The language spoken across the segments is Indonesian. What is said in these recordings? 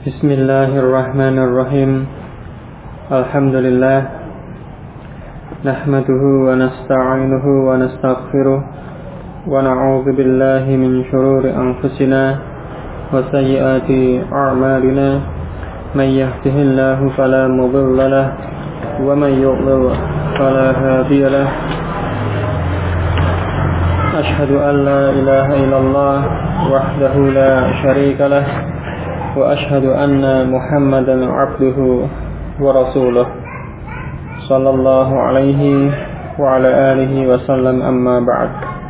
Bismillahirrahmanirrahim. Alhamdulillah. Nahmaduhu wa nasta'inuhu wa nastaghfiruh. Wa na'udzu billahi min shururi anfusina wa sayyiati a'malina. May yahdihillahu fala mudilla lahu wa may yudlil fala hadiya lahu. Ashhadu an la ilaha illallah wahdahu la syarika lahu wa ashhadu anna Muhammadan 'abduhu wa rasuluh sallallahu alaihi wa ala alihi wa sallam, amma ba'd.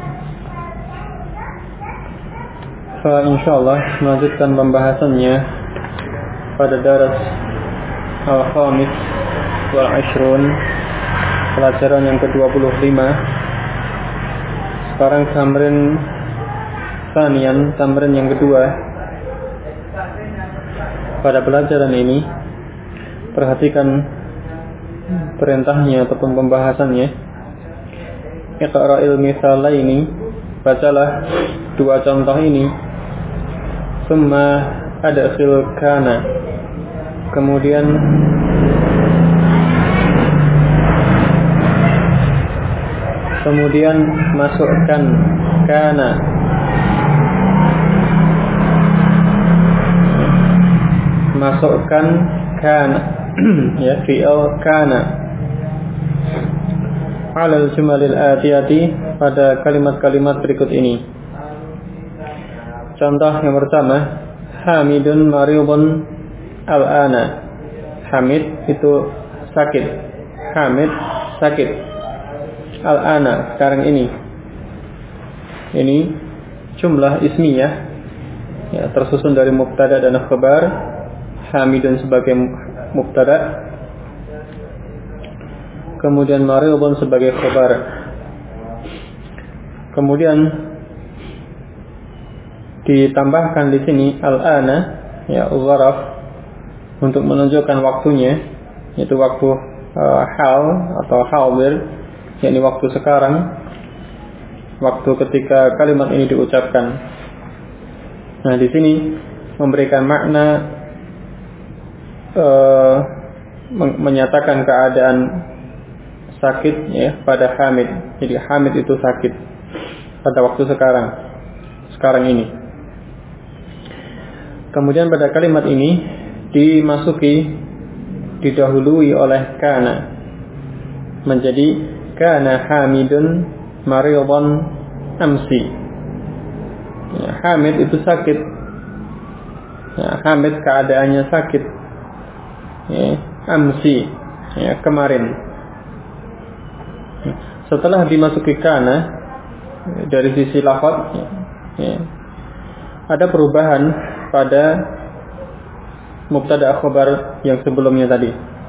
Insyaallah melanjutkan pembahasannya pada daras al-khamis wal 'ashrun, pelajaran yang ke-25. Sekarang tamrin sanian, tamrin yang kedua. Pada pelajaran ini perhatikan perintahnya ataupun pembahasannya. Iqra'il mithalaini, bacalah dua contoh ini. Summa adkhil kana, kemudian masukkan kana. Masukkan kana ya, fi'il kana alal jumalil atiyati, pada kalimat-kalimat berikut ini. Contoh yang pertama, Hamidun maridun al-ana. Hamid itu sakit. Hamid sakit. Al-ana, sekarang ini. Ini jumlah ismiyah ya, tersusun dari mubtada dan khabar. Hamidun sebagai mubtada, kemudian maridun sebagai khabar. Kemudian ditambahkan di sini al-ana ya, zaraf, untuk menunjukkan waktunya, yaitu waktu hal atau hadir, yakni waktu sekarang, waktu ketika kalimat ini diucapkan. Nah, di sini memberikan makna menyatakan keadaan sakit ya pada Hamid. Jadi Hamid itu sakit pada waktu sekarang ini. Kemudian pada kalimat ini didahului oleh kana, menjadi kana Hamidun maridun amsi ya, Hamid itu sakit ya, Hamid keadaannya sakit ya, amsi ya, kemarin. Setelah dimasuki kana, dari sisi lafaz ya, ada perubahan pada mubtada khabar yang sebelumnya tadi,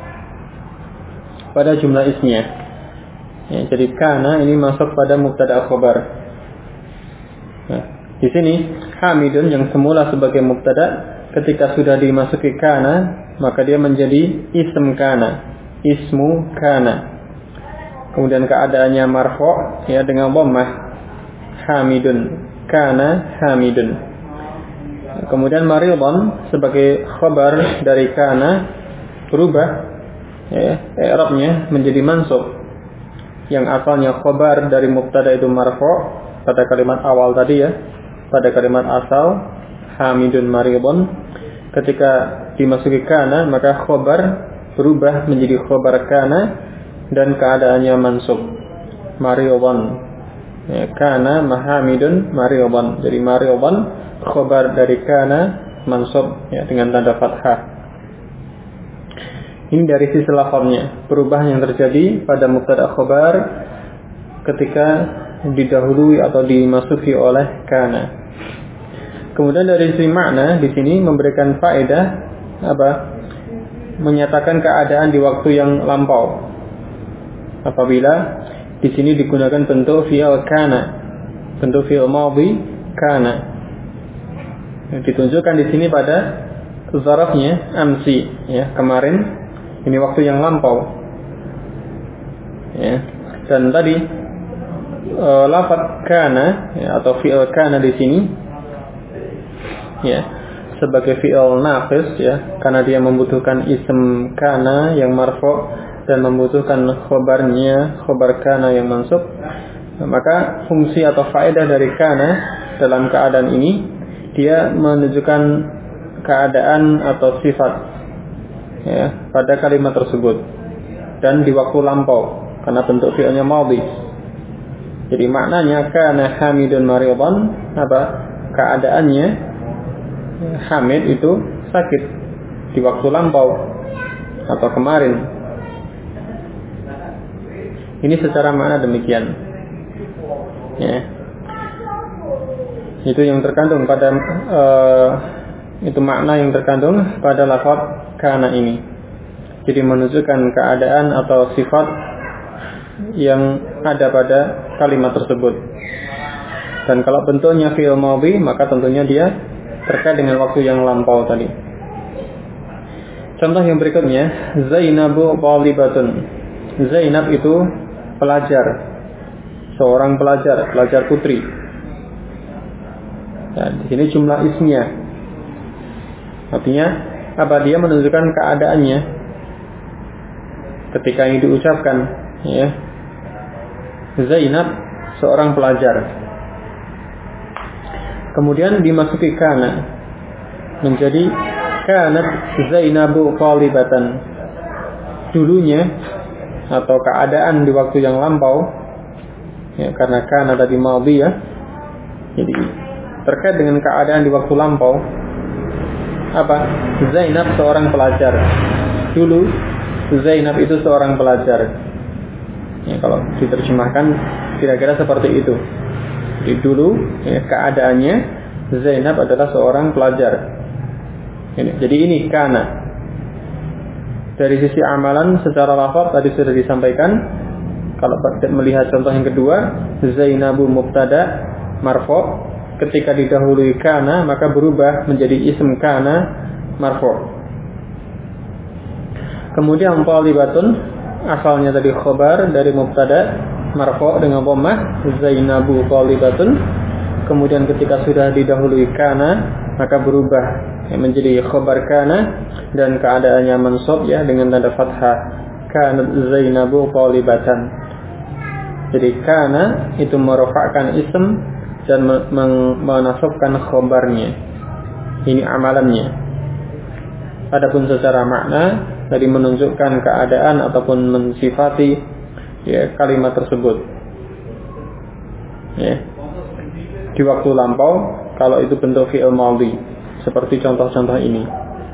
pada jumlah ismiyah ya, jadi kana ini masuk pada mubtada khabar. Nah, di sini Hamidun yang semula sebagai mubtada, ketika sudah dimasuki kana, maka dia menjadi ism kana, ismu kana. Kemudian keadaannya marfu' ya, dengan dhammah, Hamidun, kana Hamidun. Kemudian maridun sebagai khabar dari kana berubah ya, i'rabnya menjadi mansub. Yang asalnya khabar dari mubtada itu marfu' pada kalimat awal tadi ya, pada kalimat asal Hamidun maridun, ketika dimasuki kana maka khobar berubah menjadi khobar kana dan keadaannya mansub, maridun ya, kana mahamidun maridun. Jadi maridun khobar dari kana, mansub ya, dengan tanda fathah. Ini dari sisi lafaznya, perubahan yang terjadi pada mubtada khobar ketika didahului atau dimasuki oleh kana. Kemudian dari sisi makna di sini memberikan faedah apa? Menyatakan keadaan di waktu yang lampau. Apabila di sini digunakan bentuk fi'il kana, bentuk fi'il madhi kana. Ditunjukkan di sini pada zarafnya amsi ya, kemarin. Ini waktu yang lampau. Ya. Dan tadi lafaz kana ya, atau fi'il kana di sini ya, sebagai fi'il naqis ya, karena dia membutuhkan ism kana yang marfu' dan membutuhkan khobarnya, khobar kana yang mansub. Maka fungsi atau faedah dari kana dalam keadaan ini, dia menunjukkan keadaan atau sifat ya, pada kalimat tersebut dan di waktu lampau karena bentuk fi'ilnya madhi. Jadi maknanya kana hamidun maridan, apa? Keadaannya Hamid itu sakit di waktu lampau atau kemarin. Ini secara makna demikian. Ya. Itu yang terkandung pada itu makna yang terkandung pada lafaz kana ini. Jadi menunjukkan keadaan atau sifat yang ada pada kalimat tersebut. Dan kalau bentuknya fi'il madhi, maka tentunya dia terkait dengan waktu yang lampau tadi. Contoh yang berikutnya, Zainabu thalibatun. Zainab itu pelajar, seorang pelajar putri. Ya, di sini jumlah ismnya. Artinya apa? Dia menunjukkan keadaannya ketika ini diucapkan, ya. Zainab seorang pelajar. Kemudian dimasuki kana, menjadi kanat Zainabu talibatan. Dulunya atau keadaan di waktu yang lampau, ya, karena kana tadi madhi ya. Jadi terkait dengan keadaan di waktu lampau, apa? Zainab seorang pelajar. Dulu Zainab itu seorang pelajar. Ya, kalau diterjemahkan kira-kira seperti itu. Jadi dulu ya, keadaannya Zainab adalah seorang pelajar. Jadi ini kana. Dari sisi amalan secara lafaz tadi sudah disampaikan. Kalau melihat contoh yang kedua, Zainabu mubtada marfu', ketika didahului kana maka berubah menjadi ism kana marfu'. Kemudian thalibatun asalnya tadi khobar dari mubtada marfu' dengan dhammah Zainabu thalibatun. Kemudian ketika sudah didahului kana maka berubah menjadi khobar kana dan keadaannya mansub ya dengan tanda fathah, kanat Zainabu thalibatan. Jadi kana itu merofakkan ism dan menasabkan khobarnya. Ini amalannya. Adapun secara makna tadi menunjukkan keadaan ataupun mensifati ya kalimat tersebut. Ya. Di waktu lampau kalau itu bentuk fi'il madhi seperti contoh-contoh ini.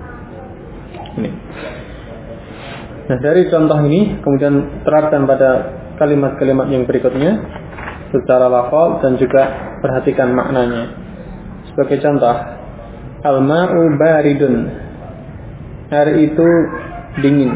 Nah, dari contoh ini kemudian terapkan pada kalimat-kalimat yang berikutnya secara lafaz dan juga perhatikan maknanya. Sebagai contoh, al-ma'u baridun. Air itu dingin.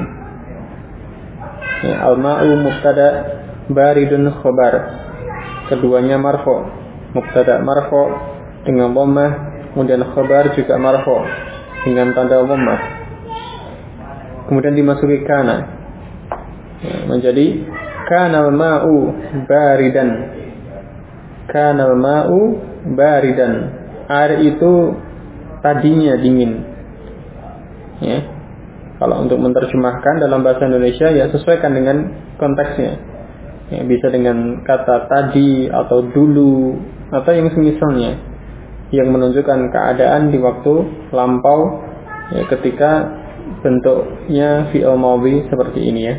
Ya, al-ma'u mubtada, baridun khobar. Keduanya marfu'. Mubtada marfu' dengan dhammah, kemudian khobar juga marfu' dengan tanda dhammah. Kemudian dimasuki kana. Ya, menjadi kana al-ma'u baridan. Kana al-ma'u baridan. Air itu tadinya dingin. Ya. Kalau untuk menerjemahkan dalam bahasa Indonesia ya sesuaikan dengan konteksnya. Ya, bisa dengan kata tadi atau dulu atau yang semisalnya yang menunjukkan keadaan di waktu lampau ya, ketika bentuknya fi'il madhi seperti ini ya.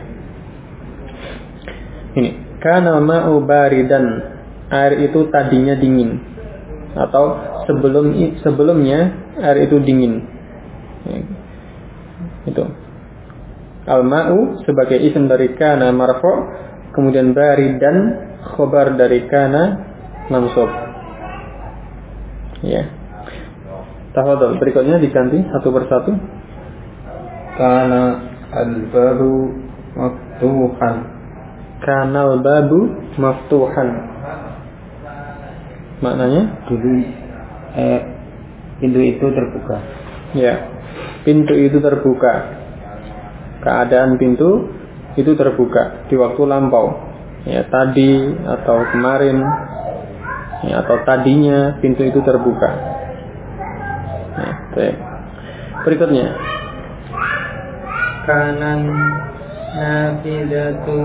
Ini kana ma'u baridan, air itu tadinya dingin atau sebelumnya air itu dingin. Ya. Itu al-ma'u sebagai isim dari kana marfu', kemudian baridan khobar dari kana mansub. Ya. Tafadhol, berikutnya diganti satu persatu. Kana al-babu maftuhan. Kana al-babu maftuhan. Maknanya Dulu pintu itu terbuka. ya, pintu itu terbuka. Keadaan pintu itu terbuka di waktu lampau. Ya, tadi atau kemarin ya, atau tadinya pintu itu terbuka. Ya, baik. Berikutnya. Kanan nafidatu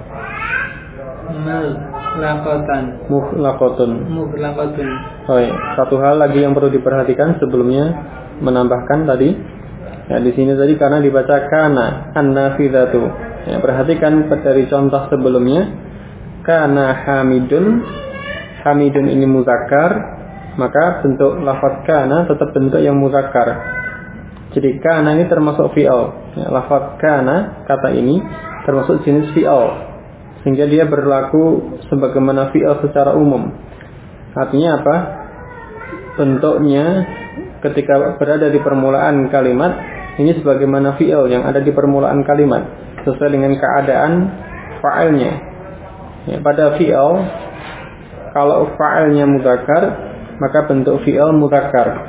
Mughlaqatun. Oh, satu hal lagi yang perlu diperhatikan sebelumnya menambahkan tadi. Ya, di sini tadi karena dibaca kana an-nafidatu. Ya, perhatikan dari contoh sebelumnya. Kana hamidun. Hamidun ini muzakkar, maka bentuk lafaz kana tetap bentuk yang muzakkar. Jadi kana ini termasuk fi'il. Ya, lafaz kana kata ini termasuk jenis fi'il. Sehingga dia berlaku sebagaimana fi'il secara umum. Artinya apa? Bentuknya ketika berada di permulaan kalimat ini sebagaimana fi'il yang ada di permulaan kalimat sesuai dengan keadaan fa'ilnya. Ya, pada fi'il kalau fa'ilnya mudzakkar maka bentuk fi'il mudzakkar.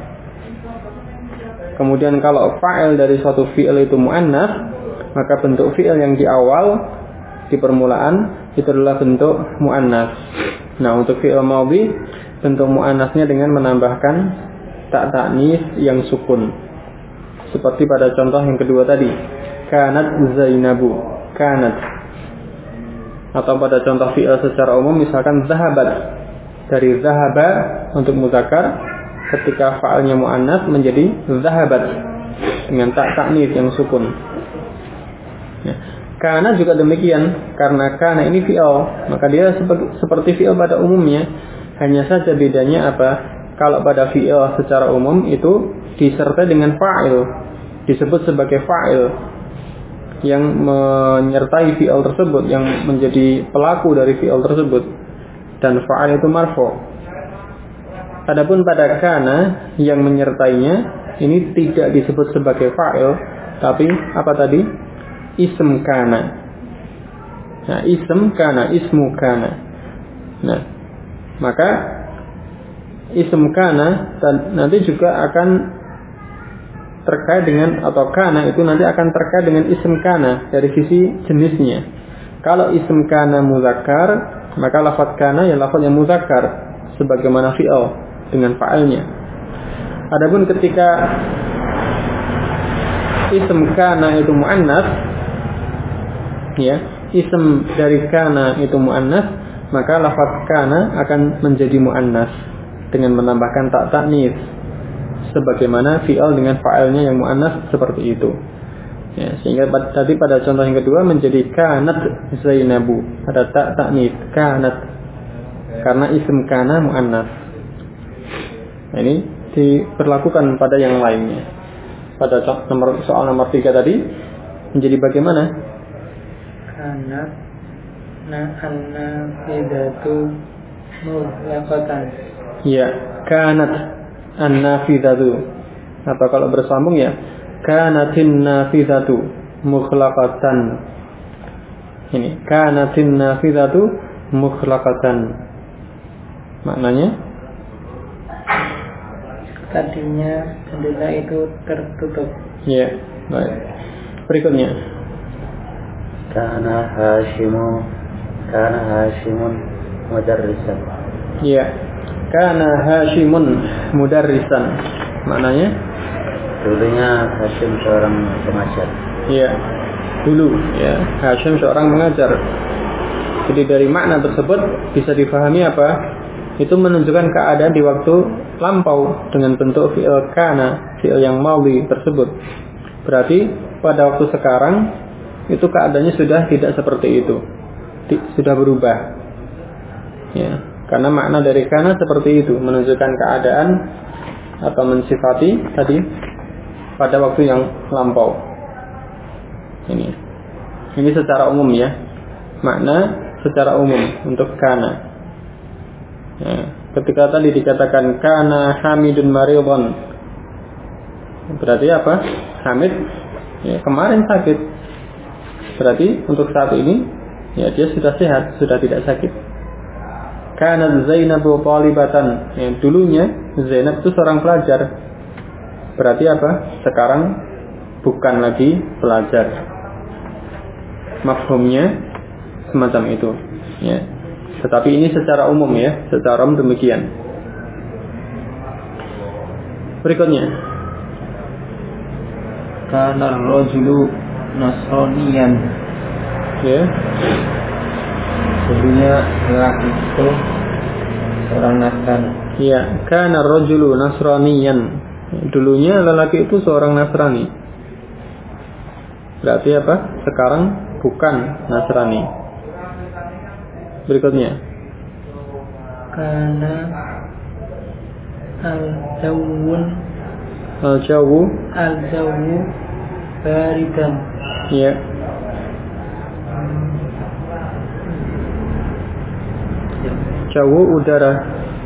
Kemudian kalau fa'il dari suatu fi'il itu muannats maka bentuk fi'il yang di awal di permulaan itu adalah bentuk muannats. Nah, untuk fi'il madhi bentuk muannasnya dengan menambahkan ta ta'nis yang sukun. Seperti pada contoh yang kedua tadi, kanat Zainabu, kanat. Atau pada contoh fi'il secara umum misalkan zahabat. Dari zahaba untuk muzakkar ketika fa'ilnya muannats menjadi zahabat dengan ta ta'nis yang sukun. Ya. Kana juga demikian, karena kana ini fi'il, maka dia seperti fi'il pada umumnya. Hanya saja bedanya apa? Kalau pada fi'il secara umum itu disertai dengan fa'il, disebut sebagai fa'il yang menyertai fi'il tersebut, yang menjadi pelaku dari fi'il tersebut, dan fa'il itu marfu'. Adapun pada kana yang menyertainya ini tidak disebut sebagai fa'il, tapi apa tadi? Ism kana. Nah, ism kana, ismu kana. Nah, maka ism kana nanti juga akan terkait dengan, atau kana itu nanti akan terkait dengan ism kana dari sisi jenisnya. Kalau ism kana muzakkar, maka lafaz kana ya lafaz yang muzakkar sebagaimana fi'il dengan fa'ilnya. Adapun ketika ism kana itu muannats, ya, ism dari kana itu muannats, maka lafaz kana akan menjadi muannats dengan menambahkan ta ta'nis sebagaimana fi'il dengan fa'ilnya yang muannats seperti itu. Ya, sehingga tadi pada contoh yang kedua menjadi kanat Zainabu, ada ta ta'nis kanat karena ism kana muannats. Nah, ini diberlakukan pada yang lainnya. Pada soal nomor 3 tadi menjadi bagaimana? Kanat an-nafidatu mughlaqatan. Ya, kanat an-nafidatu. Atau kalau bersambung ya, kanatin nafidatu mughlaqatan. Ini kanatin nafidatu mughlaqatan. Maknanya tadinya jendela itu tertutup. ya, baik. Berikutnya, Kana Hashimun mudarrisan. ya, kana Hashimun mudarrisan. Maknanya Dulunya Hashim seorang pengajar. ya, dulu ya, Hashim seorang mengajar. Jadi dari makna tersebut bisa difahami apa? Itu menunjukkan keadaan di waktu lampau dengan bentuk fi'il kana, fi'il yang madhi tersebut. Berarti pada waktu sekarang itu keadaannya sudah tidak seperti itu, sudah berubah. Ya, karena makna dari kana seperti itu, menunjukkan keadaan atau mensifati tadi pada waktu yang lampau. Ini secara umum ya, makna secara umum untuk kana. Ya, ketika tadi dikatakan kana Hamidun maridun, berarti apa? Hamid ya, kemarin sakit. Berarti untuk saat ini ya dia sudah sehat, sudah tidak sakit. Kana Zainabu talibatan, ya, dulunya Zainab itu seorang pelajar. Berarti apa? Sekarang bukan lagi pelajar. Mafhumnya semacam itu ya. Tetapi ini secara umum ya, secara umum demikian. Berikutnya, Kana rajulu nasraniyan. Ya. Dulunya lelaki itu seorang Nasrani. Ya, kana rajulu nasraniyan. Dulunya lelaki itu seorang Nasrani. Berarti apa? Sekarang bukan Nasrani. Berikutnya. Kana Al-jawu baridan. Ya. Jawu udara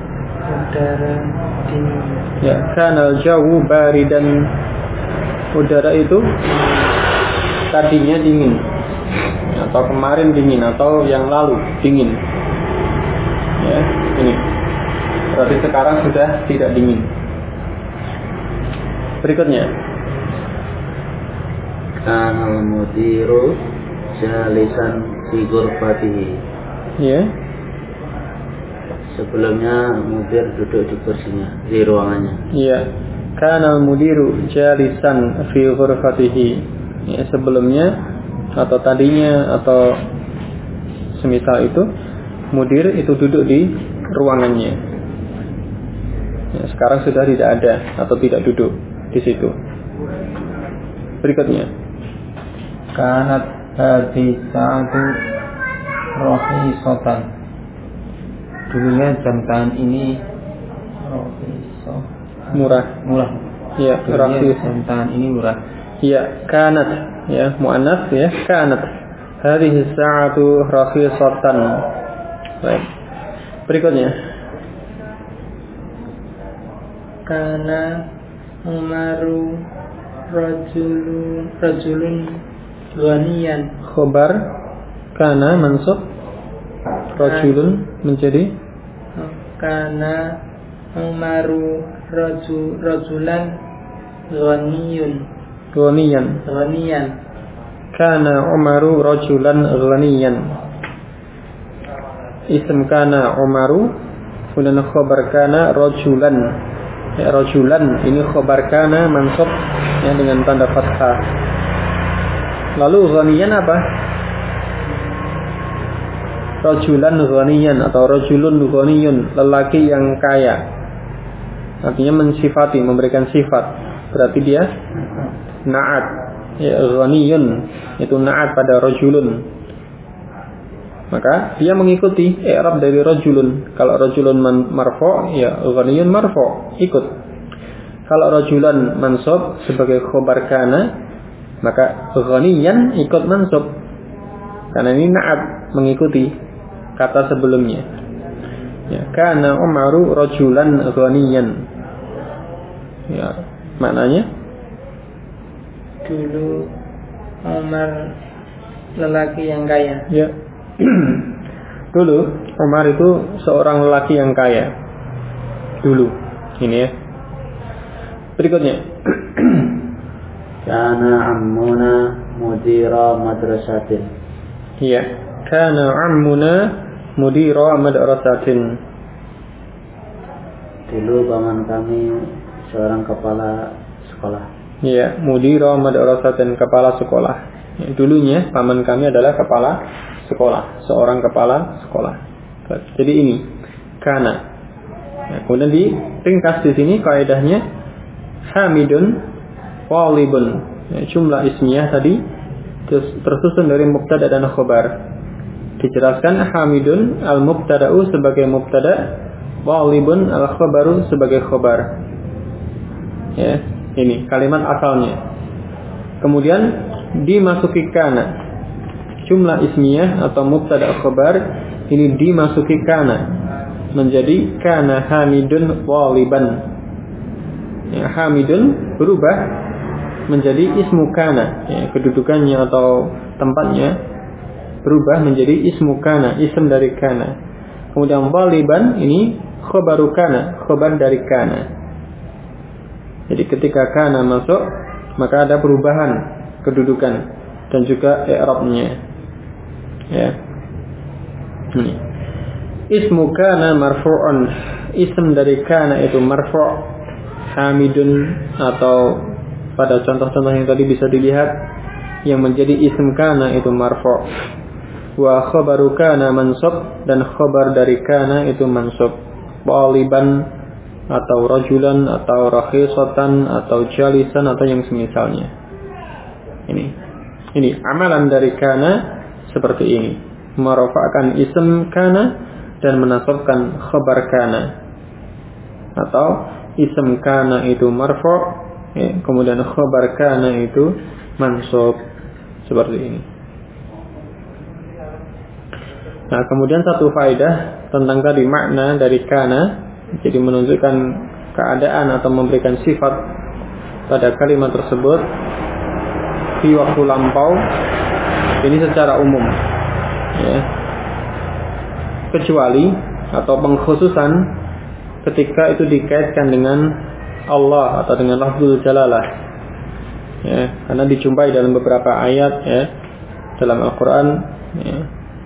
Dingin. ya, kana al-jawu baridan. Udara itu tadinya dingin, atau kemarin dingin, atau yang lalu dingin. Ya, ini berarti sekarang sudah tidak dingin. Berikutnya. Kana al-mudiru jalisan fi ghurfatihi. Ya. Sebelumnya mudir duduk di kursinya, di ruangannya. Iya. Kana al-mudiru jalisan fi ghurfatihi. Ya, sebelumnya atau tadinya atau semisal itu, mudir itu duduk di ruangannya. Ya, sekarang sudah tidak ada atau tidak duduk di situ. Berikutnya. Kanat hadhi sa'atu rahisatan. Dulunya jam tangan ini Murah. Ya, Dulunya jam tangan ini murah. Ya, kanat, ya, muannats ya, kanat. Hadhihi sa'atu rakhisatan. Baik. Berikutnya. Kana Umaru rajulun ghaniyan. Khobar kana mansub, rajulun menjadi Kana Umaru rajulan ghaniyan. Kana Umaru rajulan ghaniyan. Ism kana Umaru, kemudian khobar kana rajulan. Ya, rajulan ini khobar kana mansub ya, dengan tanda fathah. Lalu ghaniyan apa? Rajulan ghaniyan atau rajulun ghaniyun, lelaki yang kaya. Artinya mensifati, memberikan sifat. Berarti dia na'at. Ya, ghaniyun itu na'at pada rajulun. Maka dia mengikuti i'rab dari rajulun. Kalau rajulun marfu', ya ghaniyun marfu', ikut. Kalau rajulan mansub sebagai khobar kana, maka ghaniyan ikut mansub. Karena ini na'at, mengikuti kata sebelumnya. Ya, kana Umaru rajulan ghaniyan. Ya, maknanya Dulu Umar lelaki yang kaya. ya. Dulu Umar itu seorang lelaki yang kaya. Dulu. Ini ya. Berikutnya. Kana ammuna mudira madrasatin. Iya. Kana ammuna mudira madrasatin. Dulu paman kami seorang kepala sekolah. Iya, mudira madrasatin, kepala sekolah. Ya, dulunya paman kami adalah kepala sekolah, seorang kepala sekolah. Jadi ini kana. Ya, kemudian diringkas di sini kaidahnya hamidun walibun. Ya, jumlah ismiyah tadi tersusun dari mubtada dan khobar. Dijelaskan hamidun al-mubtada'u sebagai mubtada, walibun al-khobaru sebagai khobar. Ya, ini kalimat asalnya. Kemudian dimasuki kana. Jumlah ismiyah atau mubtada khobar ini dimasuki kana, menjadi kana hamidun waliban. Ya, hamidun berubah menjadi ismu kana, ya, kedudukannya atau tempatnya berubah menjadi ismu kana, ism dari kana. Kemudian waliban ini khobaru kana, khobar dari kana. Jadi ketika kana masuk, maka ada perubahan kedudukan dan juga i'rabnya. Ya. Ini. Ismu kana marfu'un. Ism dari kana itu marfu', hamidun atau pada contoh-contoh yang tadi bisa dilihat, yang menjadi isim kana itu marfu', wa khabaru kana mansub, dan khabar dari kana itu mansub. Taliban atau rajulan atau rakhisatan atau jalisan atau yang semisalnya. Ini amalan dari kana seperti ini, merafa'kan isim kana dan menasabkan khabar kana, atau isim kana itu marfu', kemudian khabar kana itu mansub, seperti ini. Nah, kemudian satu faedah tentang tadi makna dari kana, jadi menunjukkan keadaan atau memberikan sifat pada kalimat tersebut di waktu lampau, ini secara umum, ya. Kecuali atau pengkhususan ketika itu dikaitkan dengan Allah atau dengan lafzul jalalah, ya, karena dijumpai dalam beberapa ayat, ya, dalam Al-Quran, ya.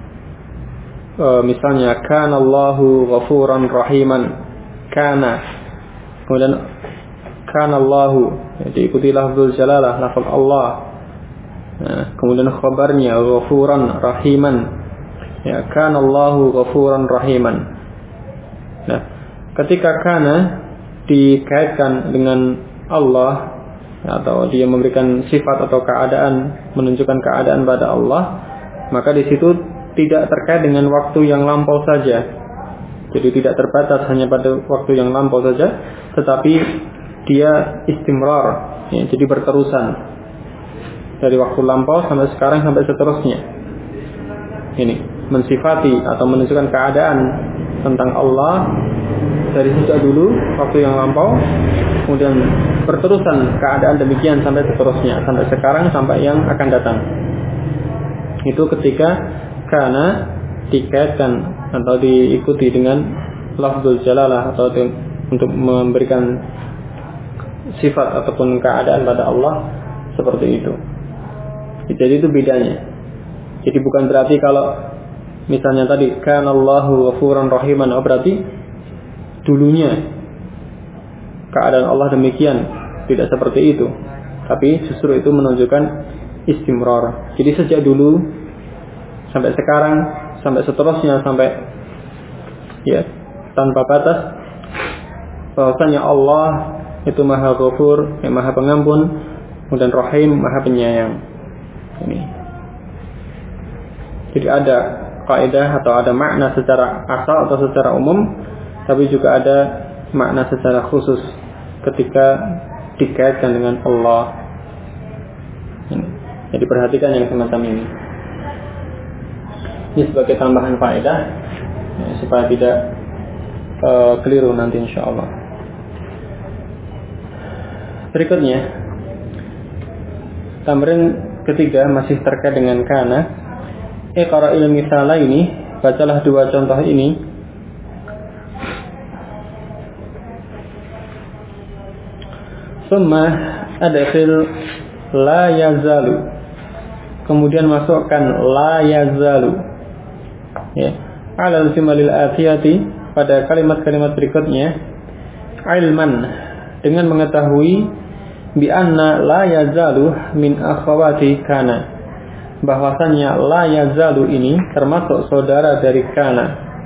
Misalnya kana Allahu ghafuran rahiman, kana, kemudian kana Allahu, ya, diikuti lafzul jalalah, lafaz Allah, ya, kemudian khabarnya ghafuran rahiman, ya, kana Allahu ghafuran rahiman. Nah, ketika kana dikaitkan dengan Allah, atau dia memberikan sifat atau keadaan, menunjukkan keadaan pada Allah, maka di situ tidak terkait dengan waktu yang lampau saja. Jadi tidak terbatas hanya pada waktu yang lampau saja, tetapi dia istimrar, ya, jadi berterusan dari waktu lampau sampai sekarang sampai seterusnya. Ini mensifati atau menunjukkan keadaan tentang Allah dari sejak dulu waktu yang lampau, kemudian berterusan keadaan demikian sampai seterusnya, sampai sekarang, sampai yang akan datang. Itu ketika kana dikaitkan atau diikuti dengan lafzul jalalah, atau untuk memberikan sifat ataupun keadaan pada Allah, seperti itu. Jadi itu bedanya. Jadi bukan berarti kalau misalnya tadi kana Allahu ghafuran rahiman, berarti dulunya keadaan Allah demikian, tidak seperti itu. Tapi justru itu menunjukkan istimrar. Jadi sejak dulu sampai sekarang, sampai seterusnya, sampai, ya, tanpa batas, bahwasanya Allah itu Maha Ghafur, yang Maha Pengampun, kemudian Rahim, Maha Penyayang. Ini. Jadi ada kaidah atau ada makna secara asal atau secara umum, tapi juga ada makna secara khusus ketika dikaitkan dengan Allah. Ini. Jadi perhatikan yang semacam ini. Ini sebagai tambahan faedah, ya, supaya tidak keliru nanti insyaallah. Berikutnya, tamrin ketiga masih terkait dengan kana. Iqra'il misala ini, bacalah dua contoh ini. Summa adkhil la yazalu, kemudian masukkan la yazalu, ya, alal jumalil atiyati, pada kalimat-kalimat berikutnya, ilman, dengan mengetahui bi anna la yazalu min akhawati kana, bahwasanya la yazalu ini termasuk saudara dari kana.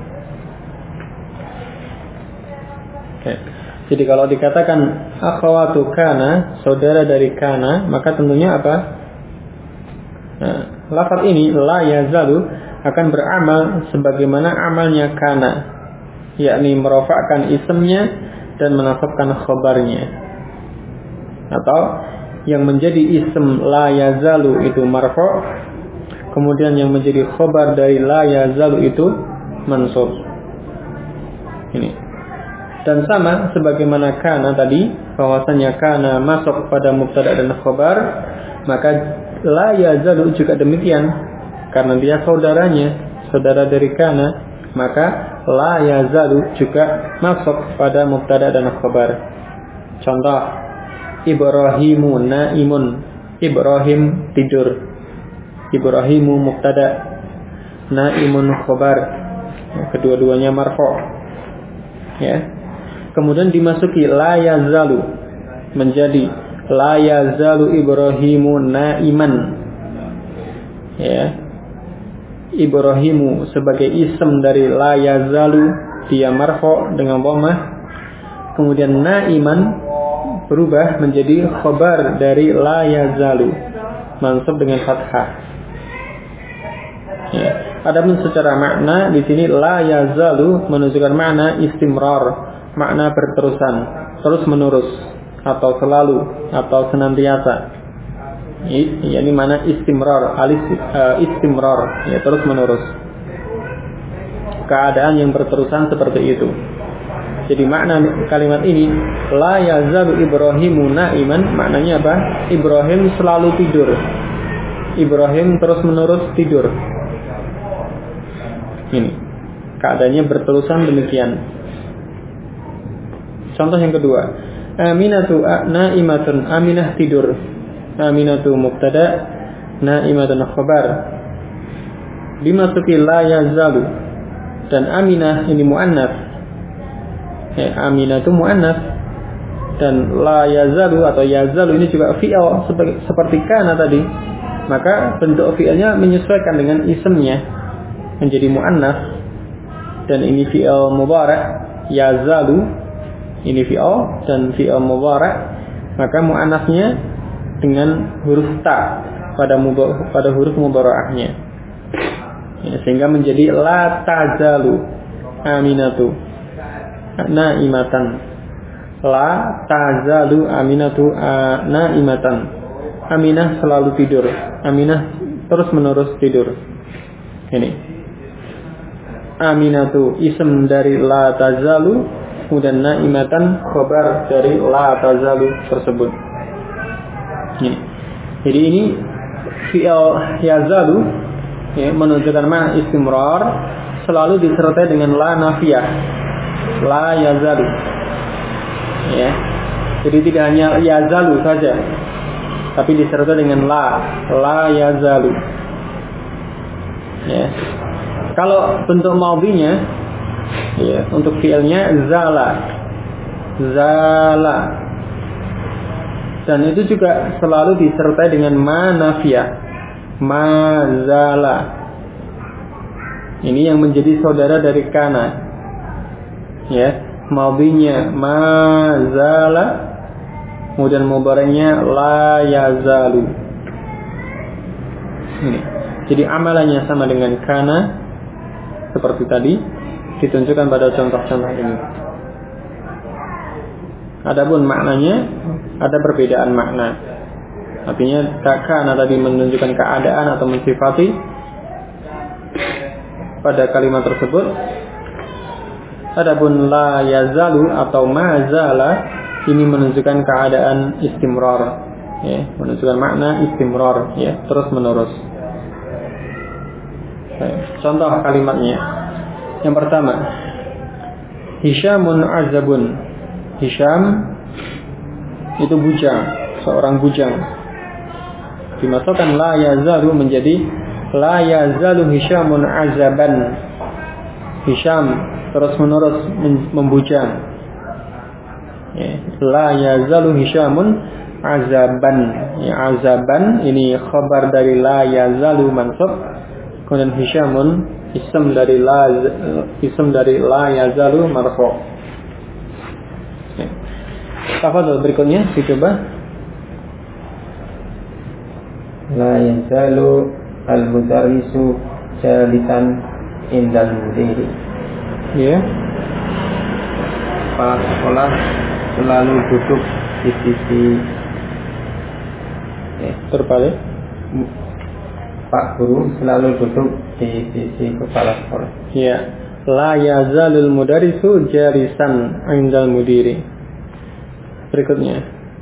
Okay. Jadi kalau dikatakan akhawatu kana, saudara dari kana, maka tentunya apa? Nah, lafaz ini la yazalu akan beramal sebagaimana amalnya kana, yakni merofakkan isimnya dan menasabkan khabarnya. Atau yang menjadi isim la yazalu itu marfu', kemudian yang menjadi khabar dari la yazalu itu mansub. Ini. Dan sama sebagaimana kana tadi, bahwasanya kana masuk pada mubtada dan khabar, maka la yazalu juga demikian. Karena dia saudaranya, saudara dari kana, maka la yazalu juga masuk pada mubtada dan khabar. Contoh, Ibrahimu naimun, Ibrahim tidur, Ibrahimu mubtada, naimun khabar, kedua-duanya marfu', ya. Kemudian dimasuki la yazalu, menjadi la yazalu Ibrahimu naiman. Ya. Ibrahimu sebagai ism dari la yazalu, dia marfu dengan dhammah. Kemudian naiman berubah menjadi khabar dari la yazalu, mansub dengan fathah. Ya. Adapun secara makna di sini la yazalu menunjukkan makna istimrar, makna berterusan, terus menerus, atau selalu, atau senantiasa. Ini mana istimrar, istimrar, ya, terus menerus. Keadaan yang berterusan seperti itu. Jadi makna kalimat ini la yazalu Ibrahimu naiman, maknanya apa? Ibrahim selalu tidur. Ibrahim terus menerus tidur. Ini keadaannya berterusan demikian. Contoh yang kedua, Aminatu naimatun, Aminah tidur. Aminatu mubtada, naimatun khabar. Dimasuki la yazalu, dan Aminah ini muannats. Aminatu muannats, dan la yazalu atau yazalu ini juga fi'il seperti kana tadi. Maka bentuk fi'ilnya menyesuaikan dengan isimnya menjadi muannats, dan ini fi'il mudhari' yazalu, ini fi'il dan fi'il mudhari', maka muannatsnya dengan huruf ta pada huruf mudhari'ahnya, ya, sehingga menjadi la tazalu Aminatu naimatan, la tazalu Aminatu naimatan. Aminah selalu tidur, Aminah terus menerus tidur. Ini Aminatu ism dari la tazalu, kemudian naimatan khabar dari la tazalu tersebut. Ini. Jadi ini fi'il yazalu, ya, menunjukkan makna istimrar, selalu disertai dengan la nafiyah, la yazalu. Ya. Jadi tidak hanya yazalu saja, tapi disertai dengan la yazalu. Ya. Kalau bentuk maudhinya, ya, untuk fi'ilnya zala. Dan itu juga selalu disertai dengan ma nafiyah, mazala. Ini yang menjadi saudara dari kana. Ya, maudhinya mazala, kemudian mudhari'nya la yazalu. Ini. Jadi amalannya sama dengan kana seperti tadi, ditunjukkan pada contoh-contoh ini. Adapun maknanya ada perbedaan makna. Artinya kana tadi menunjukkan keadaan atau mensifati pada kalimat tersebut. Adapun la yazalu atau mazala ini menunjukkan keadaan istimrar, ya, menunjukkan makna istimrar, ya, terus menerus. Contoh kalimatnya. Yang pertama, Hisyamun azabun. Hisyam itu bujang, seorang bujang. Dimasukkan la yazalu menjadi la yazalu Hisyamun azaban. Hisyam terus menerus membujang. Ya, la yazalu Hisyamun azaban. Ya, azaban ini khabar dari la yazalu mansub. Kemudian Hisyamun ism dari la yazalu marfu'. Tafadhol berikutnya dicoba. La yazalu al-mudarrisu jalisan indal mudiri. Ya. Kepala sekolah selalu duduk di sisi terbalik. Pak guru selalu duduk di sisi kepala sekolah. Ya. La yazalul mudarrisu jalisan indal mudiri. Berikutnya,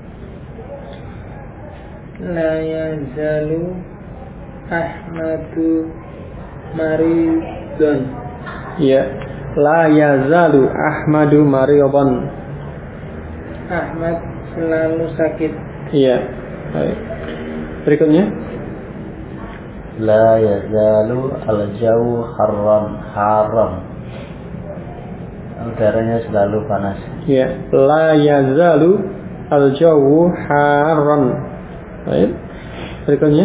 la yazalu Ahmadu maridun. Ya, la yazalu Ahmadu maridun. Ahmad selalu sakit. Iya. Baik. Berikutnya, la yazalu al-jawu haram. Udaranya selalu panas. Ya, la yazalu al-jawu harran. Baik. Berikutnya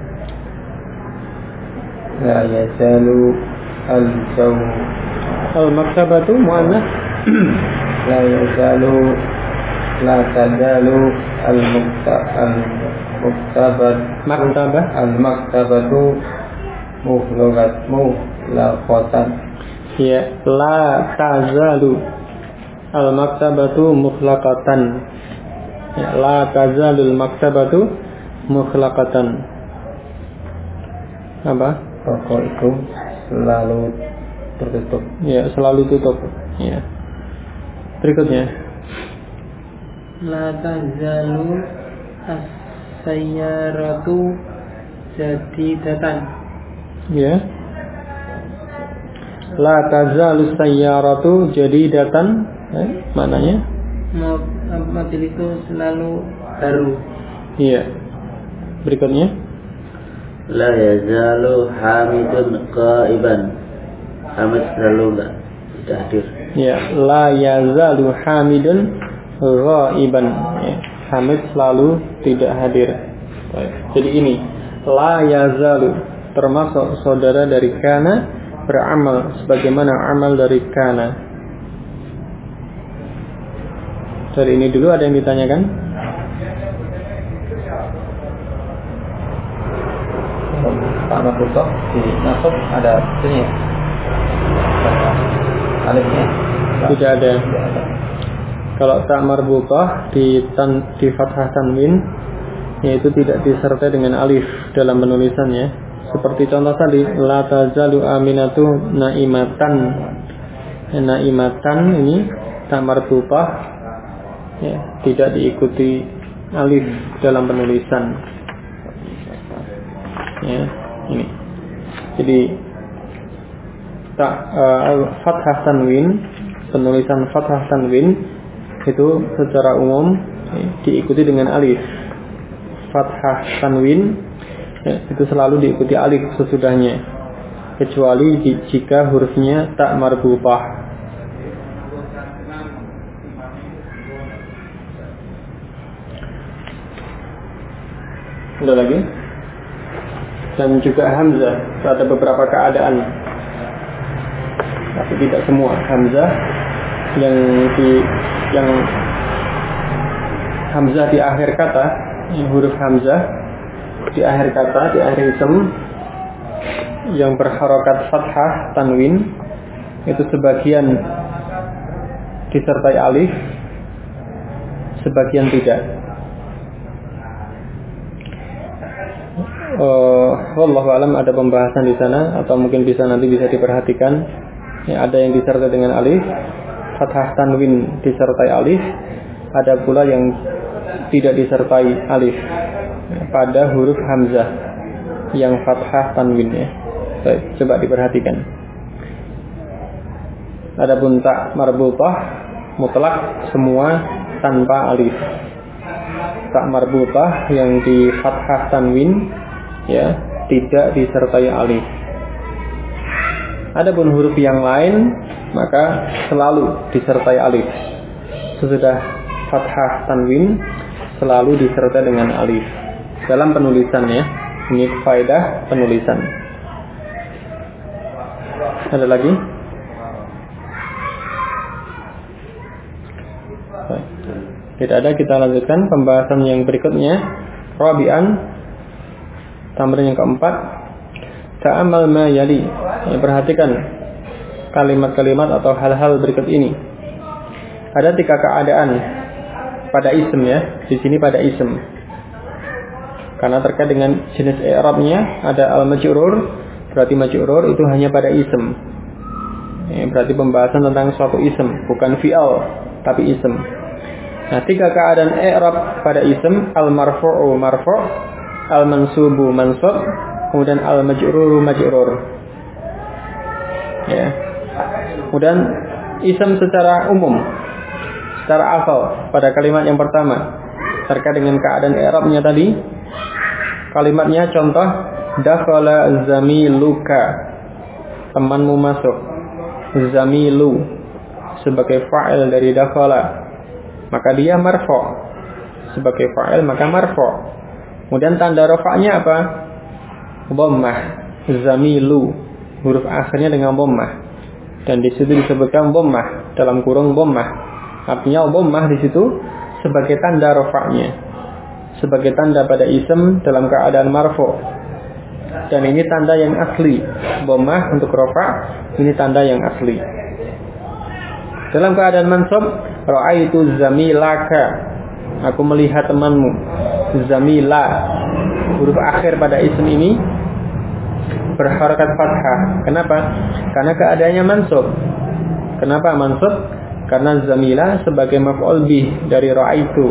La yazalu al-jawu al-maktabatu muannats. La yazalu la tazalu al-maktabatu mughlaqatan. Ya, la tazalu al-maktabatu mughlaqatan. Ya, la tazalul maktabatu mughlaqatan. Apa? Toko itu selalu tertutup. Ya, selalu tutup. Ya. Berikutnya. La tazalu as-sayyaratu jadidatan. Ya. La tazalu sayyaratu jadidatan. Maknanya? Mobil itu selalu baru. Iya. Berikutnya. La yazalu Hamidun qaiban. Hamid selalu tidak hadir. Ya, la yazalu Hamidun ghaiban. Ya, Hamid selalu tidak hadir. Baik. Jadi ini la yazalu termasuk saudara dari kana beramal sebagaimana amal dari kana. Dari ini dulu ada yang ditanyakan? Pak Marbutoh di nasab ada ini alifnya? Tidak ada. Kalau tak marbutoh di fathah tanwin, yaitu tidak disertai dengan alif dalam penulisannya. Seperti contoh tadi, la tazalu aminatu naimatan. Naimatan ini tak marbutoh, ya, tidak diikuti alif dalam penulisan. Ya, ini. Jadi fathah tanwin, penulisan fathah tanwin itu secara umum diikuti dengan alif. Fathah tanwin itu selalu diikuti alif sesudahnya, kecuali jika hurufnya tak marbutah. Ada lagi? Dan juga hamzah pada beberapa keadaan, tapi tidak semua. Hamzah yang hamzah di akhir kata, huruf hamzah di akhir kata, di akhir isim yang berharokat fathah tanwin itu sebagian disertai alif, sebagian tidak. Wallahu alam, ada pembahasan di sana atau mungkin nanti bisa diperhatikan. Ya, ada yang disertai dengan alif, fathah tanwin disertai alif, ada pula yang tidak disertai alif pada huruf hamzah yang fathah tanwin ya. Baik, coba diperhatikan. Adapun tak marbutah mutlak semua tanpa alif. Tak marbutah yang di fathah tanwin ya tidak disertai alif. Adapun huruf yang lain maka selalu disertai alif. Sesudah fathah tanwin selalu disertai dengan alif dalam penulisan ya. Ini faedah penulisan. Ada lagi? Tidak ada, kita lanjutkan pembahasan yang berikutnya. Rabi'an, tamrin yang keempat. Ta'amal ma yali. Ya, perhatikan kalimat-kalimat atau hal-hal berikut ini. Ada 3 keadaan pada isim ya. Di sini pada isim. Karena terkait dengan jenis i'rabnya ada al-majrur, berarti majrur itu hanya pada isim. Ya, berarti pembahasan tentang suatu isim, bukan fi'al, tapi isim. Nah, 3 keadaan i'rab pada isim: al-marfu'u marfu', al-mansubu mansub, kemudian al-majruru majrur. Ya. Kemudian isim secara umum, secara asal pada kalimat yang pertama terkait dengan keadaan i'rabnya tadi. Kalimatnya contoh, dakhala zamiluka, temanmu masuk. Zamilu sebagai fa'il dari dakhala, maka dia marfu'. sebagai fa'il maka marfu'. Kemudian tanda rafa'nya apa? Dhammah, zamilu, huruf akhirnya dengan dhammah. Dan di situ disebutkan dhammah dalam kurung dhammah. Artinya dhammah di situ sebagai tanda rafa'nya, sebagai tanda pada ism dalam keadaan marfu'. Dan ini tanda yang asli. Dhammah untuk rafa' ini tanda yang asli. Dalam keadaan mansub, ra'aitu zamilaka, aku melihat temanmu. Zamila, huruf akhir pada ism ini berharakat fathah. Kenapa? Karena keadaannya mansub. Kenapa mansub? Karena zamila sebagai maf'ul bih dari ra'aitu.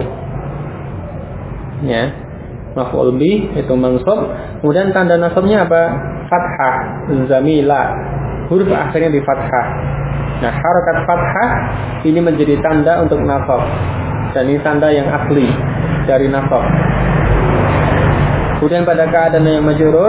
Ya, maf'ul bih itu mansub. Kemudian tanda nasabnya apa? Fathah, zamila, huruf akhirnya di fathah. Nah, harakat fathah ini menjadi tanda untuk nasab. Dan ini tanda yang asli dari nasab. Kemudian pada keadaan yang majrur,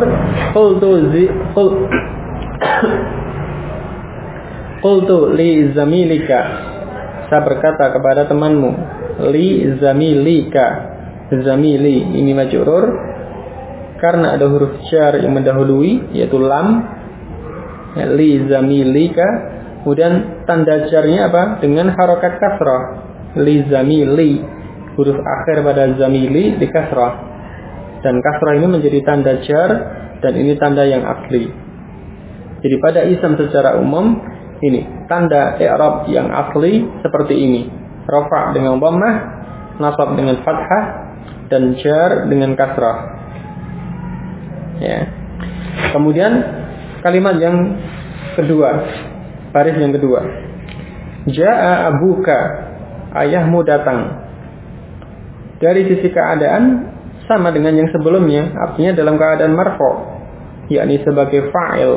qultu li zamilika, saya berkata kepada temanmu. Li zamilika, zamili ini majrur karena ada huruf jar yang mendahului yaitu lam. Li zamilika. Kemudian tanda jarnya apa? Dengan harokat kasrah. Li zamili, huruf akhir pada zamili di kasrah. Dan kasrah ini menjadi tanda jar. Dan ini tanda yang asli. Jadi pada ism secara umum ini tanda i'rab yang asli seperti ini. Rafa' dengan dhammah, nasab dengan fathah, dan jar dengan kasrah. Ya. Kemudian kalimat yang kedua, baris yang kedua. Ja'a abuka, ayahmu datang. Dari sisi keadaan sama dengan yang sebelumnya, artinya dalam keadaan marfu', yakni sebagai fa'il.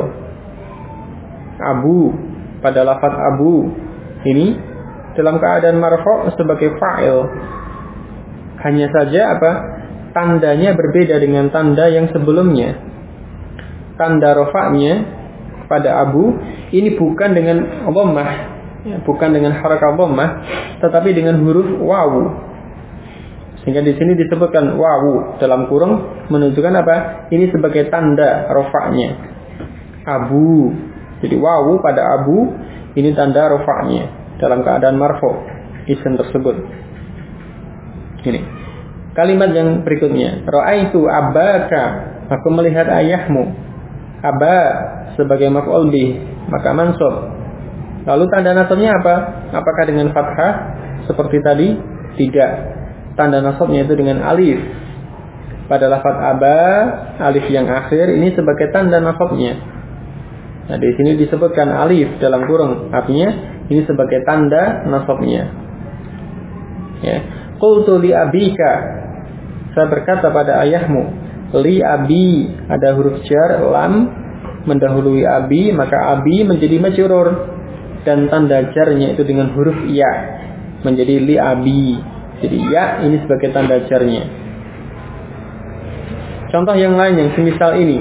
Abu pada lafaz abu ini dalam keadaan marfu' sebagai fa'il. Hanya saja apa? Tandanya berbeda dengan tanda yang sebelumnya. Tanda rafa'nya pada abu ini bukan dengan dhammah, ya, bukan dengan harakat dhammah, tetapi dengan huruf wawu. Sehingga di sini disebutkan wawu dalam kurung menunjukkan apa? Ini sebagai tanda rafa'nya. Abu. Jadi wawu pada abu ini tanda rafa'nya dalam keadaan marfu' isim tersebut. Ini. Kalimat yang berikutnya, ra'aitu abaka, aku melihat ayahmu. Aba sebagai maf'ul bih, maka mansub. Lalu tanda nasabnya apa? Apakah dengan fathah seperti tadi? Tidak. Tanda nasabnya itu dengan alif. Pada lafaz aba, alif yang akhir ini sebagai tanda nasabnya. Nah, di sini disebutkan alif dalam kurung, artinya ini sebagai tanda nasabnya. Ya. Qultu li abika, saya berkata pada ayahmu. Li abi, ada huruf jar lam mendahului abi, maka abi menjadi majrur dan tanda jarnya itu dengan huruf ya menjadi li abi. Jadi ya ini sebagai tanda jarnya. Contoh yang lain yang semisal ini,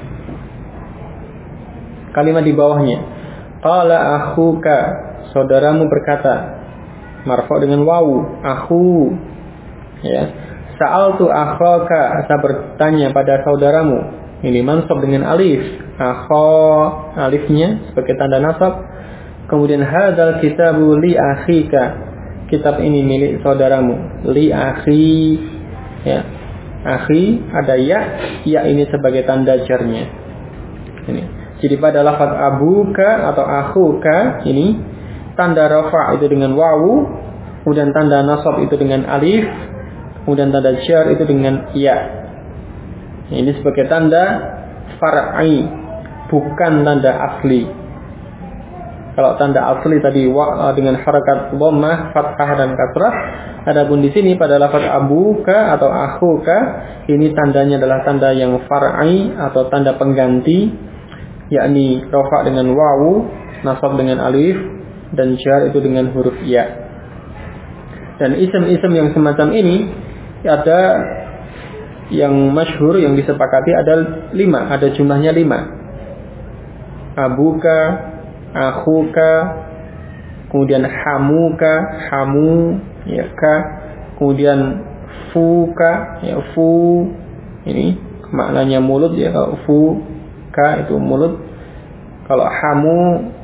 kalimat di bawahnya, qala akhuka, saudaramu berkata, marfu' dengan wawu, akhu. Ya. Sa'altu akhaka, saya bertanya pada saudaramu. Ini mansub dengan alif. Akha, alifnya sebagai tanda nasab. Kemudian hadzal kitabu li akhika, kitab ini milik saudaramu. Li akhi, ya. Akhi ada ya, ya ini sebagai tanda jarnya. Ini. Jadi pada lafaz abuka atau akhuka ini tanda rafa' itu dengan wawu, kemudian tanda nasab itu dengan alif, kemudian tanda jar itu dengan ya. Ini sebagai tanda far'i, bukan tanda asli. Kalau tanda asli tadi dengan harakat dhammah, fathah dan kasrah. Adapun di sini pada lafaz abuka atau akhuka ini tandanya adalah tanda yang far'i atau tanda pengganti, yakni rafa' dengan wawu, nasab dengan alif, dan jar itu dengan huruf ya. Dan isim-isim yang semacam ini ada yang masyhur yang disepakati ada 5, ada jumlahnya 5. Abuka, akhuka, kemudian hamuka, hamu, ya ka, kemudian fuka, ya fu ini maknanya mulut ya, kalau fuka itu mulut. Kalau hamu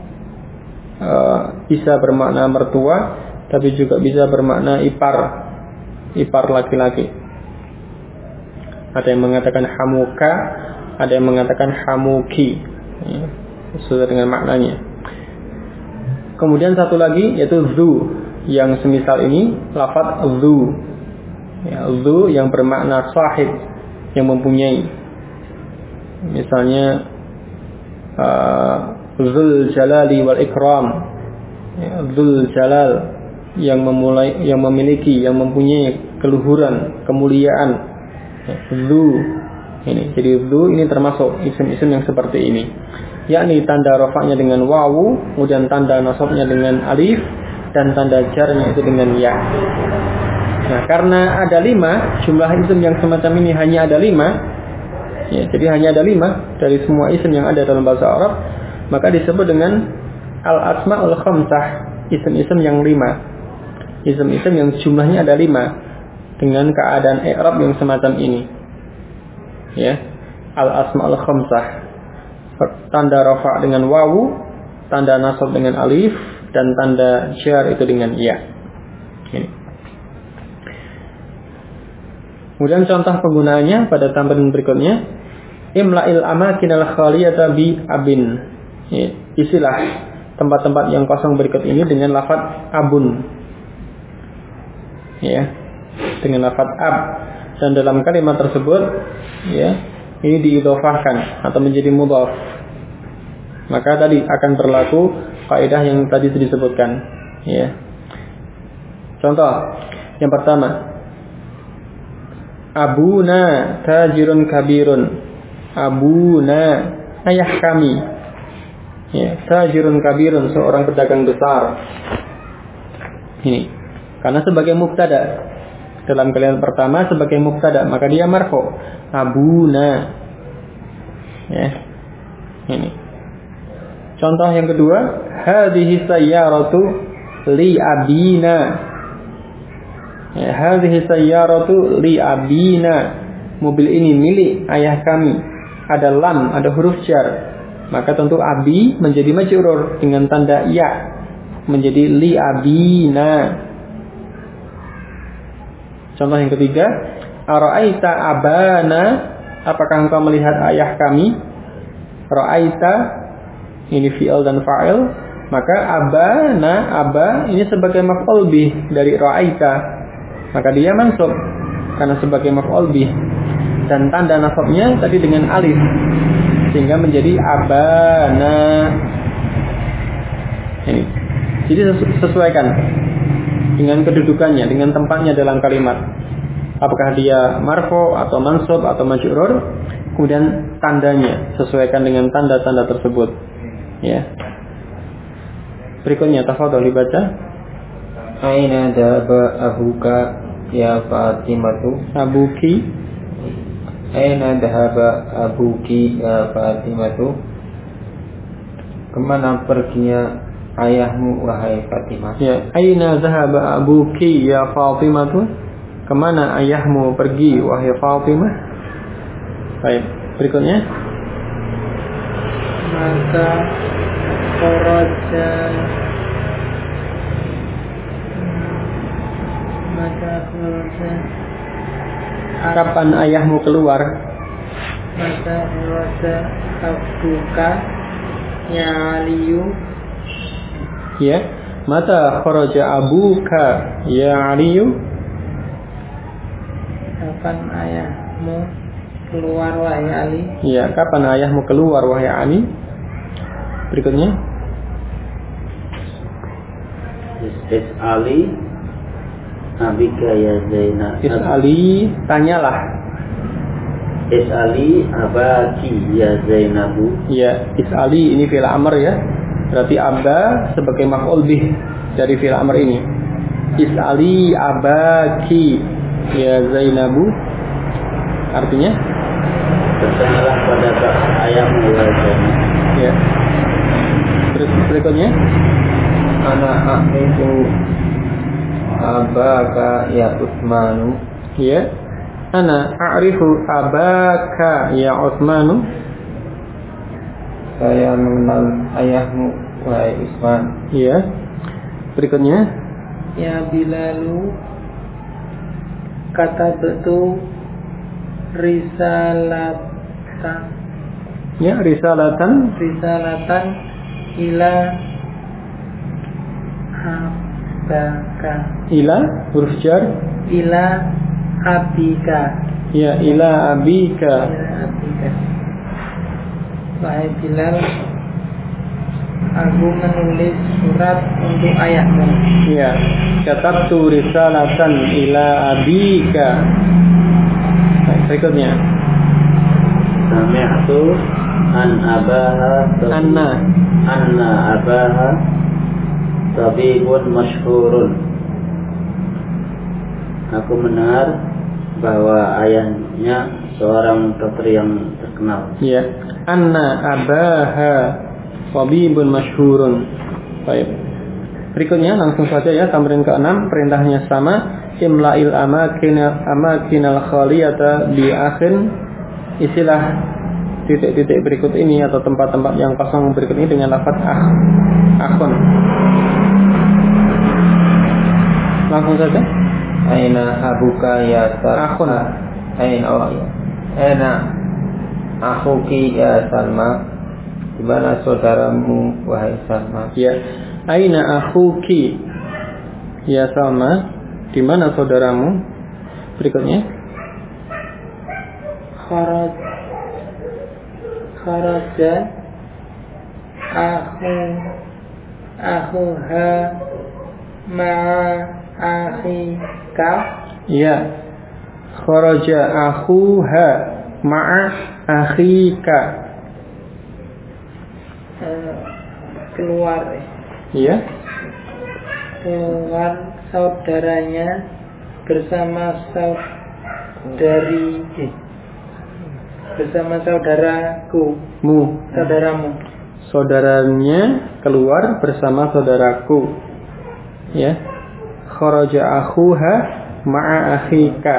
bisa bermakna mertua, tapi juga bisa bermakna ipar laki-laki. Ada yang mengatakan hamuka, ada yang mengatakan hamuki, ya, sesuai dengan maknanya. Kemudian satu lagi yaitu zu, yang semisal ini lafaz zu, ya, zu yang bermakna sahib, yang mempunyai. Misalnya Dzul Jalali wal Ikram, ya, Dzul Jalal yang memiliki, yang mempunyai keluhuran, kemuliaan. Ya, Dzu ini. Jadi dzu ini termasuk isim-isim yang seperti ini. Yakni tanda rafa'nya dengan wawu, kemudian tanda nasabnya dengan alif, dan tanda jarnya itu dengan ya. Nah, karena ada 5, jumlah isim yang semacam ini hanya ada 5. Ya, jadi hanya ada 5 dari semua isim yang ada dalam bahasa Arab, maka disebut dengan al-asma'ul khamsah, isim-isim yang 5. Isim-isim yang jumlahnya ada 5 dengan keadaan i'rab yang semacam ini. Ya, al-asma'ul khamsah. Tanda rafa' dengan wawu, tanda nasab dengan alif, dan tanda jar itu dengan ya. Ini. Kemudian contoh penggunaannya pada tampilan berikutnya. Imla'il amakinal khaliyata bi abin. Ya, isilah tempat-tempat yang kosong berikut ini dengan lafaz abun. Ya, dengan lafaz ab. Dan dalam kalimat tersebut, ya, ini diidhofahkan atau menjadi mudhaf. Maka tadi akan berlaku kaidah yang tadi disebutkan. Ya. Contoh yang pertama, Abuna tajirun kabirun. Abuna, ayah kami. Ya, tajirun kabirun, seorang pedagang besar. Ini karena sebagai mubtada. Dalam kalimat pertama sebagai mubtada, maka dia marfu. Abuna. Ya. Ini. Contoh yang kedua, hadhihi sayyaratu li abina. Ya, hadhihi sayyaratu li abina. Mobil ini milik ayah kami. Ada lam, ada huruf jar. Maka tentu abi menjadi majrur dengan tanda ya, menjadi li abina. Contoh yang ketiga, ara'aita abana, apakah engkau melihat ayah kami? Ra'aita ini fi'il dan fa'il, maka abana, aba ini sebagai maf'ul bih dari ra'aita, maka dia mansub karena sebagai maf'ul bih, dan tanda nasabnya tadi dengan alif sehingga menjadi abana. Ini jadi sesuaikan dengan kedudukannya, dengan tempatnya dalam kalimat. Apakah dia marfu atau mansub atau majrur, kemudian tandanya sesuaikan dengan tanda-tanda tersebut. Ya. Berikutnya tafadhol dibaca. Aina dhaba abuka ya Fatimatu. Abuki. Aina dhaba abuki ya Fatimatu. Kemana perginya ayahmu wahai Fatimah? Ya, aina dhahaba abuki ya Fatimatu? Kemana ayahmu pergi wahai Fatimah? Baik, berikutnya. Maka kharaja Kapan ayahmu keluar? Maka kharaja abuka ya Aliyu. Ya, mata kharaja abuka ya Aliyu? Kapan ayahmu keluar wahai Ali? Ya, kapan ayahmu keluar wahai Ali? Berikutnya. Is'ali abika ya Zainab. Is'ali, tanyalah. Is'ali abaki ya Zainabu. Ya, is'ali ini fi'il amr ya. Berarti abba sebagai maf'ul bih dari fi'il amr ini. Is'ali abaki ya Zainabu. Artinya bertanyalah pada ayahmu ya Zainab. ya. Berikutnya, Ana ahmidu abaka ya Utsmanu. Ya. Ana a'rifu abaka ya Utsman. Saya mengenal ayahmu wahai Utsman. Ya. Berikutnya. Ya Bilalu katabtu risalatan. Ya, risalatan Ila abaka. ila huruf jar. Ila abika. Ya, ila abika. Wahai Bilal, aku menulis surat untuk ayahmu. Ya, katabtu risalatan ila abika. Baik, berikutnya. Sami'tu an anna abaha tabibun masyhurun. Aku mendengar bahwa ayahnya seorang dokter yang terkenal. Ya, anna abaha tabibun masyhurun. Baik. Berikutnya langsung saja ya, tamrin ke-6, perintahnya sama. Imla'il amakinal khaliyata bi akhin. Isilah titik-titik berikut ini atau tempat-tempat yang kosong berikut ini dengan lafaz akhun. Langsung saja. Aina abuka ya Akhun. Aina akhuki ya Salma. Di mana saudaramu wahai Salma? Ya. Aina akhuki ya Salma. Di mana saudaramu? Berikutnya. Kharaja akhuha ma'a akhika. Ya. Kharaja akhuha ma'a akhika. Keluar. Ya. Keluar saudaranya bersama saudaraku. Saudaramu. Saudaranya keluar bersama saudaraku. Ya. Kharaja akhuha ma'a akhika.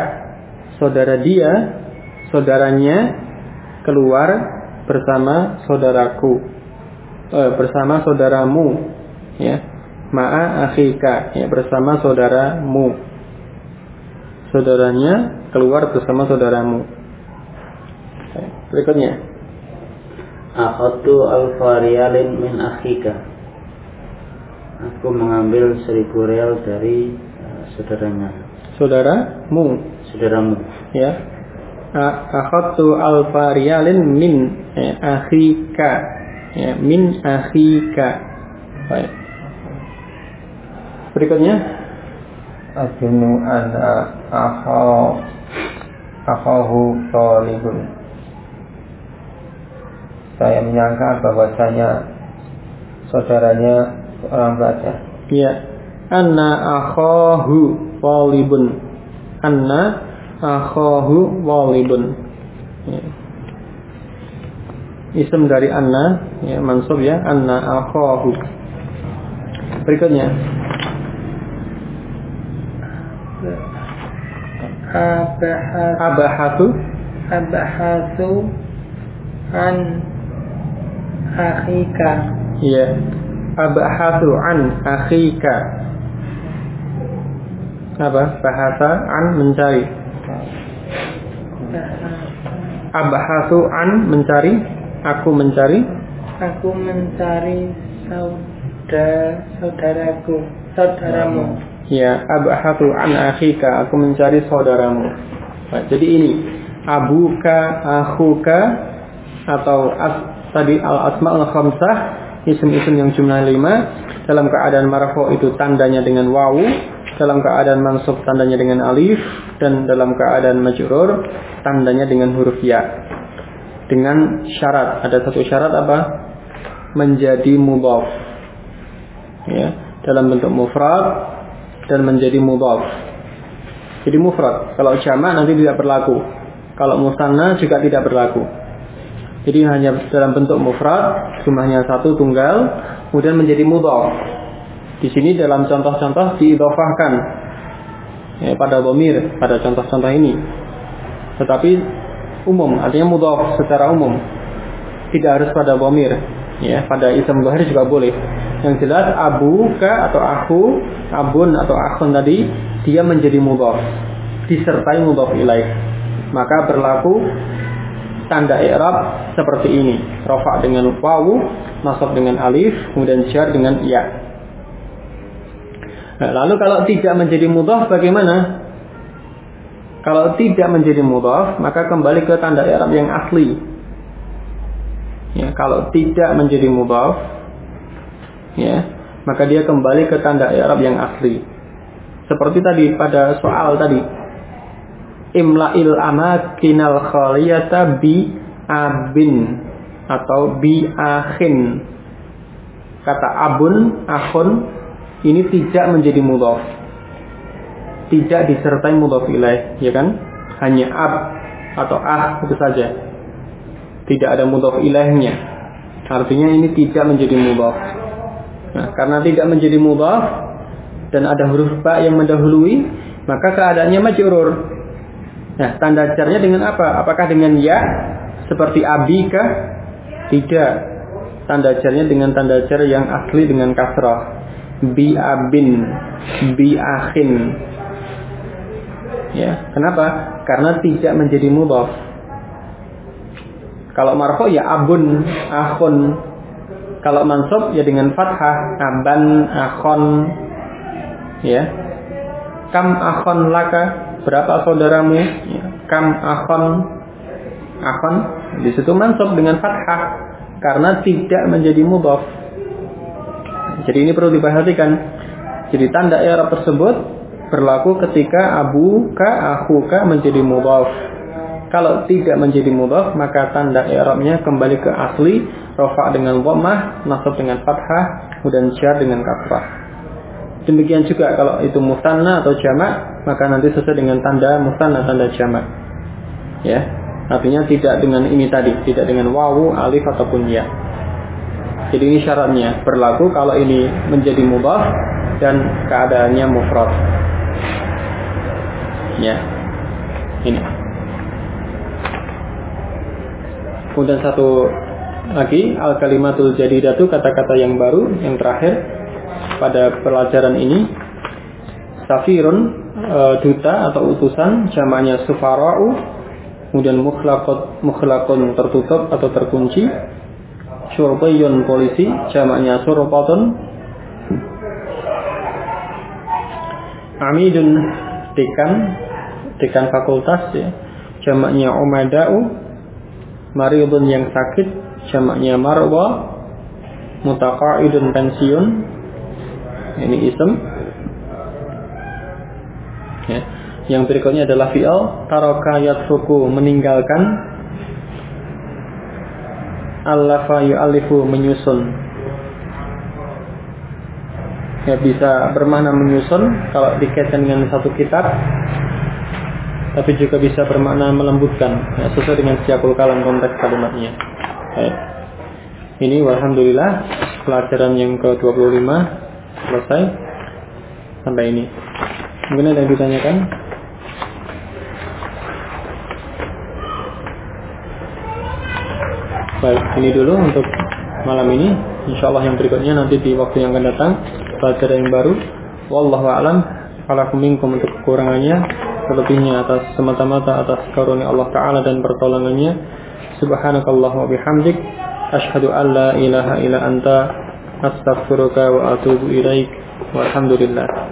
Saudaranya keluar bersama saudaraku. Bersama saudaramu. Ya. Ma'a akhika, ya, bersama saudaramu. Saudaranya keluar bersama saudaramu. Berikutnya. Akhadtu alfa riyalin min akhika. Aku mengambil 1.000 rial dari saudaranya. Saudaramu. Ya. Akhadtu alfa riyalin min akhika. Ya, min akhika. Baik. Berikutnya. Adunu anna akhahu talibun. Saya menyangka bahwasanya saudaranya seorang pelajar. Ya. Anna akhahu talibun. Anna akhahu talibun. Ya. Isim dari anna, ya, mansub ya, anna akhahu. Berikutnya. Abahathu an akhika. Ya. Abahathu an akhika. Apa? Bahasa an mencari. Abahathu an mencari. Aku mencari saudaramu. Ya, abhathu an akhika, aku mencari saudaramu. Nah, jadi ini abuka, akhuka, atau tadi al-asma'ul khamsah, isim-isim yang jumlah 5. Dalam keadaan marfu itu tandanya dengan wawu, dalam keadaan mansub tandanya dengan alif, dan dalam keadaan majrur tandanya dengan huruf ya. Dengan syarat, ada satu syarat apa? Menjadi mudhaf. Ya, dalam bentuk mufrad dan menjadi mudhaf. Jadi mufrad, kalau jamak nanti tidak berlaku. Kalau musanna juga tidak berlaku. Jadi hanya dalam bentuk mufrad, jumlahnya satu tunggal, kemudian menjadi mudhaf. Di sini dalam contoh-contoh diidhofahkan. pada dhamir pada contoh-contoh ini. Tetapi umum, artinya mudhaf secara umum. Tidak harus pada dhamir. Ya, pada ism dhahir juga boleh. Yang jelas abuka atau aku, abun atau akhun tadi dia menjadi mudhaf disertai mudhaf ilaih. Maka berlaku tanda i'rab seperti ini. Rafa dengan wawu, nasab dengan alif, kemudian jar dengan ya. Nah, lalu kalau tidak menjadi mudhaf bagaimana? Kalau tidak menjadi mudhaf, maka kembali ke tanda i'rab yang asli. Ya, kalau tidak menjadi mudhaf, ya, maka dia kembali ke tanda i'rab yang asli. Seperti tadi pada soal tadi. Imla'il amakinal khaliyata bi abin atau bi akhin. Kata abun, akhun ini tidak menjadi mudhaf. Tidak disertai mudhaf ilaih, ya kan? Hanya ab atau ah itu saja. Tidak ada mudhaf ilaihnya. Artinya ini tidak menjadi mudhaf. Nah, karena tidak menjadi mudhaf dan ada huruf ba yang mendahului, maka keadaannya majrur. Nah, tanda jarnya dengan apa? Apakah dengan ya seperti abika? Tidak. Tanda jarnya dengan tanda jar yang asli dengan kasrah. Bi abin, bi akhin. Ya, kenapa? Karena tidak menjadi mudhaf. Kalau marfu ya abun, akhun. Kalau mansub ya dengan fathah, aban, akhon. Ya. Kam akhon laka? Berapa saudaramu? Ya. Kam akhon? Akhon. Di situ mansub dengan fathah karena tidak menjadi mudhaf. Jadi ini perlu diperhatikan. Jadi tanda i'rab tersebut berlaku ketika abuka, akhuka menjadi mudhaf. Kalau tidak menjadi mudhaf, maka tanda i'rabnya kembali ke asli, rafa dengan dhammah, nasab dengan fathah, kemudian jar dengan kasrah. Demikian juga kalau itu musanna atau jamak, maka nanti sesuai dengan tanda musanna, tanda jamak. Ya, artinya tidak dengan ini tadi, tidak dengan wawu, alif ataupun ya. Jadi ini syaratnya berlaku kalau ini menjadi mudhaf dan keadaannya mufrad. Ya, ini. Kemudian satu lagi, al-kalimatul jadidatu, kata-kata yang baru, yang terakhir pada pelajaran ini. Safirun, duta atau utusan, jamaknya sufara'u. Kemudian mukhlaqun, tertutup atau terkunci. Syurtiyun, polisi, jamaknya surpatun. Amidun, dekan fakultas, ya, jamaknya umada'u. Maridun, yang sakit, jamaknya marwa. Mutaqa'idun, pensiun, ini ism. Ya. Yang berikutnya adalah fi'il, taraka yatruku, meninggalkan. Allafa yu'allifu, menyusun. Ya, bisa bermakna menyusun kalau dikaitkan dengan satu kitab, tapi juga bisa bermakna melembutkan, ya, sesuai dengan siyaqul kalam, konteks kalimatnya. Baik. Ini walhamdulillah pelajaran yang ke-25 selesai sampai ini. Mungkin ada yang ditanyakan? Baik, ini dulu untuk malam ini. Insyaallah yang berikutnya nanti di waktu yang akan datang pelajaran yang baru. Wallahu a'lam. Falakum minkum, untuk kekurangannya, selebihnya atas semata-mata atas karunia Allah Ta'ala dan pertolongannya. Subhanakallah wa bihamdik, asyhadu an la ilaha illa anta, astaghfiruka wa atubu ilaik. Walhamdulillah.